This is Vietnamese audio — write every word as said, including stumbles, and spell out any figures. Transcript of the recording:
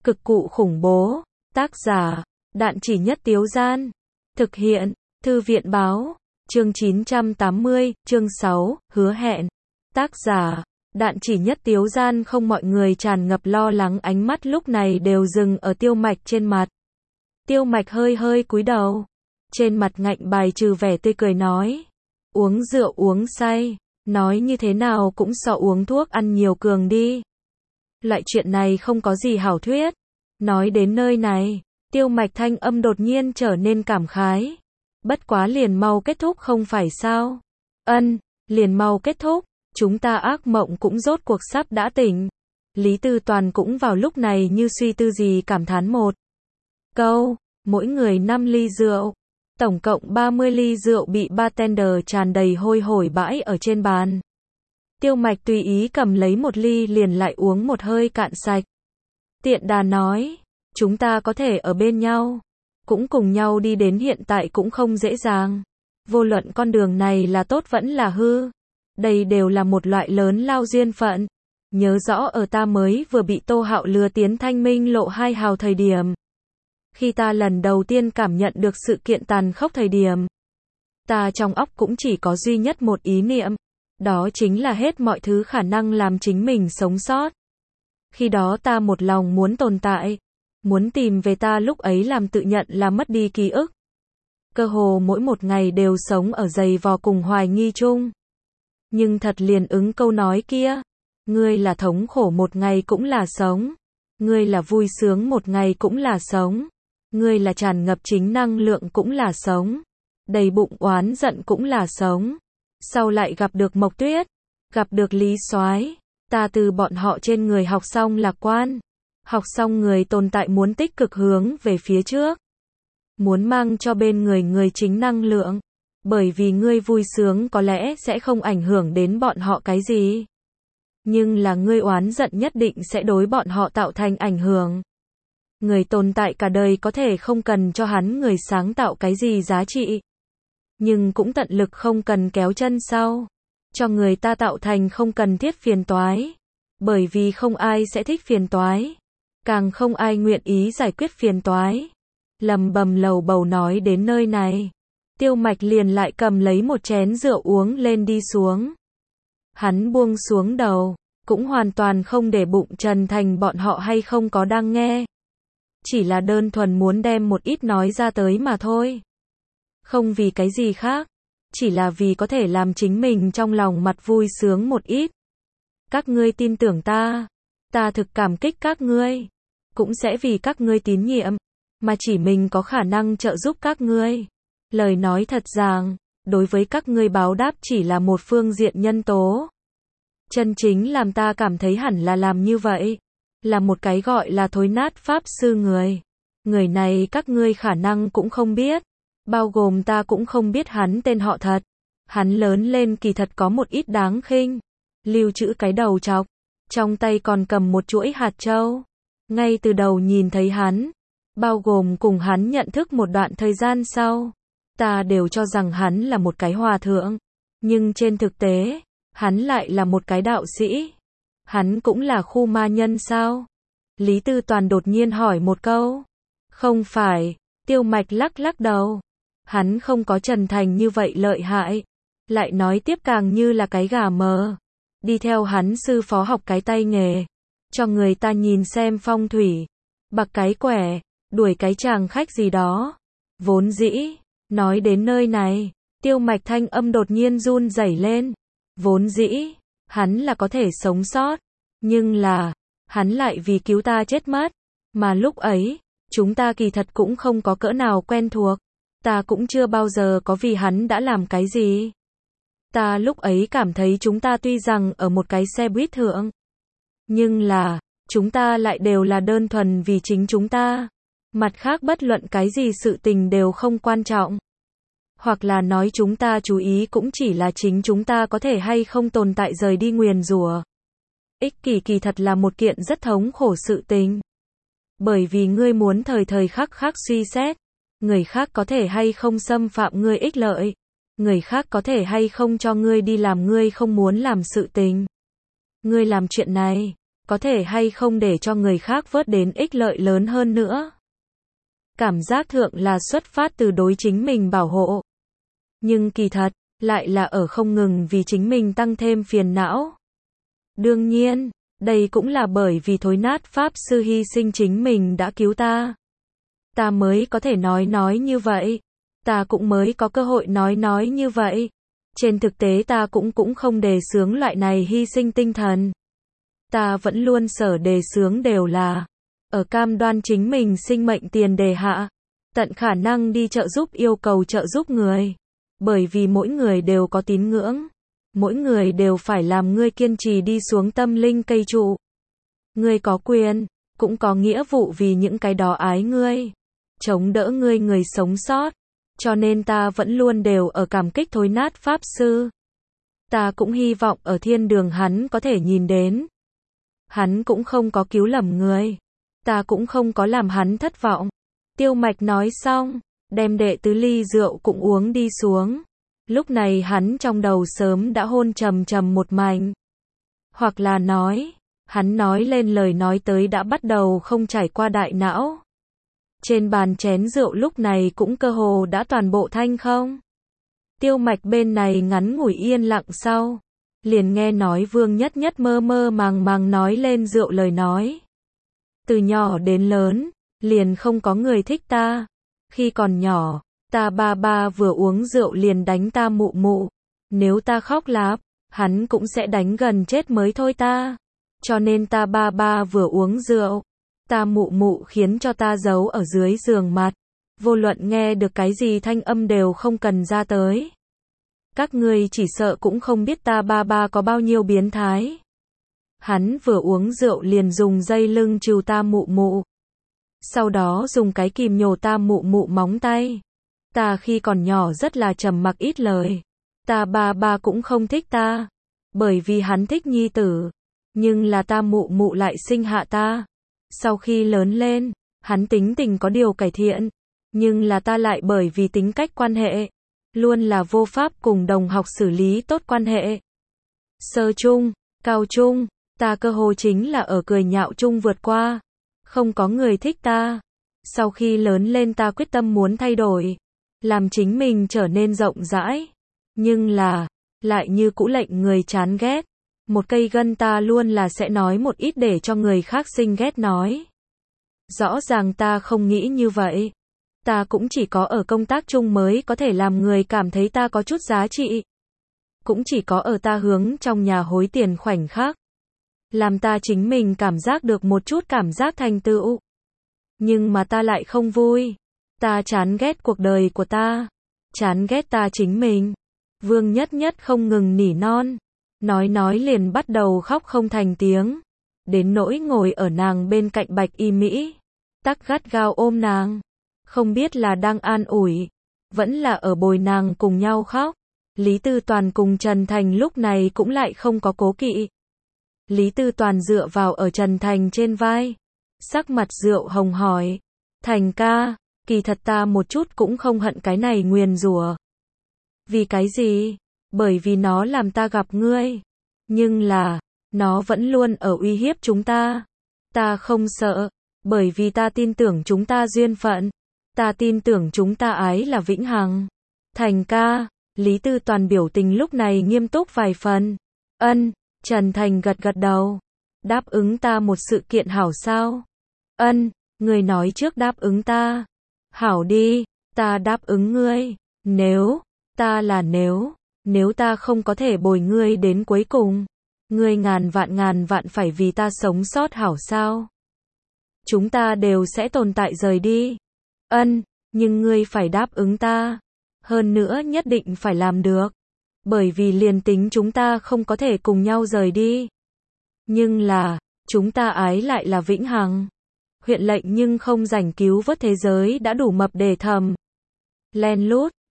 Cực cụ khủng bố. Tác giả, Đạn Chỉ Nhất Tiếu Gian. Thực hiện, Thư viện báo. Chương chín trăm tám mươi, chương sáu, hứa hẹn. Tác giả, Đạn Chỉ Nhất Tiếu Gian. Không, mọi người tràn ngập lo lắng, ánh mắt lúc này đều dừng ở Tiêu Mạch trên mặt. Tiêu Mạch hơi hơi cúi đầu, trên mặt ngạnh bài trừ vẻ tươi cười nói, uống rượu uống say, nói như thế nào cũng sợ uống thuốc ăn nhiều cường đi. Loại chuyện này không có gì hảo thuyết. Nói đến nơi này, Tiêu Mạch thanh âm đột nhiên trở nên cảm khái. Bất quá liền mau kết thúc không phải sao? Ân, liền mau kết thúc, chúng ta ác mộng cũng rốt cuộc sắp đã tỉnh. Lý Tư Toàn cũng vào lúc này như suy tư gì cảm thán một câu, mỗi người năm ly rượu. Tổng cộng ba mươi ly rượu bị bartender tràn đầy hôi hổi bãi ở trên bàn. Tiêu Mạch tùy ý cầm lấy một ly liền lại uống một hơi cạn sạch. Tiện đà nói, chúng ta có thể ở bên nhau, cũng cùng nhau đi đến hiện tại cũng không dễ dàng. Vô luận con đường này là tốt vẫn là hư, đây đều là một loại lớn lao duyên phận. Nhớ rõ ở ta mới vừa bị Tô Hạo lừa tiến Thanh Minh lộ hai hào thời điểm. Khi ta lần đầu tiên cảm nhận được sự kiện tàn khốc thời điểm, ta trong óc cũng chỉ có duy nhất một ý niệm, đó chính là hết mọi thứ khả năng làm chính mình sống sót. Khi đó ta một lòng muốn tồn tại, muốn tìm về ta lúc ấy làm tự nhận là mất đi ký ức. Cơ hồ mỗi một ngày đều sống ở giày vò cùng hoài nghi chung. Nhưng thật liền ứng câu nói kia, ngươi là thống khổ một ngày cũng là sống, ngươi là vui sướng một ngày cũng là sống, ngươi là tràn ngập chính năng lượng cũng là sống, đầy bụng oán giận cũng là sống. Sau lại gặp được Mộc Tuyết, gặp được Lý Soái, ta từ bọn họ trên người học xong lạc quan, học xong người tồn tại muốn tích cực hướng về phía trước, muốn mang cho bên người người chính năng lượng, bởi vì ngươi vui sướng có lẽ sẽ không ảnh hưởng đến bọn họ cái gì, nhưng là ngươi oán giận nhất định sẽ đối bọn họ tạo thành ảnh hưởng. Người tồn tại cả đời có thể không cần cho hắn người sáng tạo cái gì giá trị, nhưng cũng tận lực không cần kéo chân sau, cho người ta tạo thành không cần thiết phiền toái, bởi vì không ai sẽ thích phiền toái, càng không ai nguyện ý giải quyết phiền toái. Lầm bầm lầu bầu nói đến nơi này, Tiêu Mạch liền lại cầm lấy một chén rượu uống lên đi xuống. Hắn buông xuống đầu, cũng hoàn toàn không để bụng Trần Thành bọn họ hay không có đang nghe. Chỉ là đơn thuần muốn đem một ít nói ra tới mà thôi. Không vì cái gì khác, chỉ là vì có thể làm chính mình trong lòng mặt vui sướng một ít. Các ngươi tin tưởng ta, ta thực cảm kích các ngươi, cũng sẽ vì các ngươi tín nhiệm, mà chỉ mình có khả năng trợ giúp các ngươi. Lời nói thật rằng, đối với các ngươi báo đáp chỉ là một phương diện nhân tố. Chân chính làm ta cảm thấy hẳn là làm như vậy, là một cái gọi là thối nát pháp sư người. Người này các ngươi khả năng cũng không biết, bao gồm ta cũng không biết hắn tên họ thật. Hắn lớn lên kỳ thật có một ít đáng khinh, lưu trữ cái đầu trọc, trong tay còn cầm một chuỗi hạt châu. Ngay từ đầu nhìn thấy hắn, bao gồm cùng hắn nhận thức một đoạn thời gian sau, ta đều cho rằng hắn là một cái hòa thượng, nhưng trên thực tế, hắn lại là một cái đạo sĩ. Hắn cũng là khu ma nhân sao? Lý Tư Toàn đột nhiên hỏi một câu. Không phải, Tiêu Mạch lắc lắc đầu. Hắn không có Trần Thành như vậy lợi hại. Lại nói tiếp càng như là cái gà mờ. Đi theo hắn sư phó học cái tay nghề. Cho người ta nhìn xem phong thủy. Bạc cái quẻ, đuổi cái chàng khách gì đó. Vốn dĩ, nói đến nơi này, Tiêu Mạch thanh âm đột nhiên run rẩy lên. Vốn dĩ, hắn là có thể sống sót, nhưng là, hắn lại vì cứu ta chết mất, mà lúc ấy, chúng ta kỳ thật cũng không có cỡ nào quen thuộc, ta cũng chưa bao giờ có vì hắn đã làm cái gì. Ta lúc ấy cảm thấy chúng ta tuy rằng ở một cái xe buýt thượng, nhưng là, chúng ta lại đều là đơn thuần vì chính chúng ta, mặt khác bất luận cái gì sự tình đều không quan trọng. Hoặc là nói chúng ta chú ý cũng chỉ là chính chúng ta có thể hay không tồn tại rời đi nguyền rủa. Ích kỷ kỳ thật là một kiện rất thống khổ sự tình. Bởi vì ngươi muốn thời thời khắc khắc suy xét, người khác có thể hay không xâm phạm ngươi ích lợi, người khác có thể hay không cho ngươi đi làm ngươi không muốn làm sự tình. Ngươi làm chuyện này, có thể hay không để cho người khác vớt đến ích lợi lớn hơn nữa. Cảm giác thượng là xuất phát từ đối chính mình bảo hộ. Nhưng kỳ thật, lại là ở không ngừng vì chính mình tăng thêm phiền não. Đương nhiên, đây cũng là bởi vì thối nát Pháp Sư hy sinh chính mình đã cứu ta. Ta mới có thể nói nói như vậy. Ta cũng mới có cơ hội nói nói như vậy. Trên thực tế ta cũng cũng không đề xướng loại này hy sinh tinh thần. Ta vẫn luôn sở đề xướng đều là ở cam đoan chính mình sinh mệnh tiền đề hạ, tận khả năng đi trợ giúp yêu cầu trợ giúp người. Bởi vì mỗi người đều có tín ngưỡng, mỗi người đều phải làm ngươi kiên trì đi xuống tâm linh cây trụ. Ngươi có quyền, cũng có nghĩa vụ vì những cái đó ái ngươi, chống đỡ ngươi người sống sót. Cho nên ta vẫn luôn đều ở cảm kích thối nát Pháp Sư. Ta cũng hy vọng ở thiên đường hắn có thể nhìn đến. Hắn cũng không có cứu lầm người. Ta cũng không có làm hắn thất vọng. Tiêu Mạch nói xong, đem đệ tứ ly rượu cũng uống đi xuống. Lúc này hắn trong đầu sớm đã hôn trầm trầm một mảnh. Hoặc là nói, hắn nói lên lời nói tới đã bắt đầu không trải qua đại não. Trên bàn chén rượu lúc này cũng cơ hồ đã toàn bộ thanh không. Tiêu Mạch bên này ngắn ngủi yên lặng sau. Liền nghe nói Vương Nhất Nhất mơ mơ màng màng nói lên rượu lời nói. Từ nhỏ đến lớn, liền không có người thích ta. Khi còn nhỏ, ta ba ba vừa uống rượu liền đánh ta mụ mụ. Nếu ta khóc láp, hắn cũng sẽ đánh gần chết mới thôi ta. Cho nên ta ba ba vừa uống rượu, ta mụ mụ khiến cho ta giấu ở dưới giường mặt. Vô luận nghe được cái gì thanh âm đều không cần ra tới. Các ngươi chỉ sợ cũng không biết ta ba ba có bao nhiêu biến thái. Hắn vừa uống rượu liền dùng dây lưng trừ ta mụ mụ. Sau đó dùng cái kìm nhổ ta mụ mụ móng tay. Ta khi còn nhỏ rất là trầm mặc ít lời. Ta ba ba cũng không thích ta. Bởi vì hắn thích nhi tử. Nhưng là ta mụ mụ lại sinh hạ ta. Sau khi lớn lên, hắn tính tình có điều cải thiện. Nhưng là ta lại bởi vì tính cách quan hệ. Luôn là vô pháp cùng đồng học xử lý tốt quan hệ. Sơ trung, cao trung, ta cơ hồ chính là ở cười nhạo chung vượt qua. Không có người thích ta. Sau khi lớn lên ta quyết tâm muốn thay đổi. Làm chính mình trở nên rộng rãi. Nhưng là, lại như cũ lệnh người chán ghét. Một cây gân ta luôn là sẽ nói một ít để cho người khác sinh ghét nói. Rõ ràng ta không nghĩ như vậy. Ta cũng chỉ có ở công tác chung mới có thể làm người cảm thấy ta có chút giá trị. Cũng chỉ có ở ta hướng trong nhà hối tiền khoảnh khắc. Làm ta chính mình cảm giác được một chút cảm giác thành tựu. Nhưng mà ta lại không vui. Ta chán ghét cuộc đời của ta. Chán ghét ta chính mình. Vương Nhất Nhất không ngừng nỉ non. Nói nói liền bắt đầu khóc không thành tiếng. Đến nỗi ngồi ở nàng bên cạnh Bạch Y Mỹ. Tắc gắt gao ôm nàng. Không biết là đang an ủi. Vẫn là ở bồi nàng cùng nhau khóc. Lý Tư Toàn cùng Trần Thành lúc này cũng lại không có cố kỵ. Lý Tư Toàn dựa vào ở Trần Thành trên vai. Sắc mặt rượu hồng hỏi. Thành ca, kỳ thật ta một chút cũng không hận cái này nguyền rủa. Vì cái gì? Bởi vì nó làm ta gặp ngươi. Nhưng là, nó vẫn luôn ở uy hiếp chúng ta. Ta không sợ, bởi vì ta tin tưởng chúng ta duyên phận. Ta tin tưởng chúng ta ái là vĩnh hằng. Thành ca, Lý Tư Toàn biểu tình lúc này nghiêm túc vài phần. Ân, Trần Thành gật gật đầu. Đáp ứng ta một sự kiện hảo sao? Ân, người nói trước đáp ứng ta. Hảo đi, ta đáp ứng ngươi. Nếu, ta là nếu, nếu ta không có thể bồi ngươi đến cuối cùng. Ngươi ngàn vạn ngàn vạn phải vì ta sống sót hảo sao? Chúng ta đều sẽ tồn tại rời đi. Ân, nhưng ngươi phải đáp ứng ta. Hơn nữa nhất định phải làm được. Bởi vì liền tính chúng ta không có thể cùng nhau rời đi. Nhưng là, chúng ta ái lại là vĩnh hằng. Huyện lệnh nhưng không rảnh cứu vớt thế giới đã đủ mập để thầm. Len lút,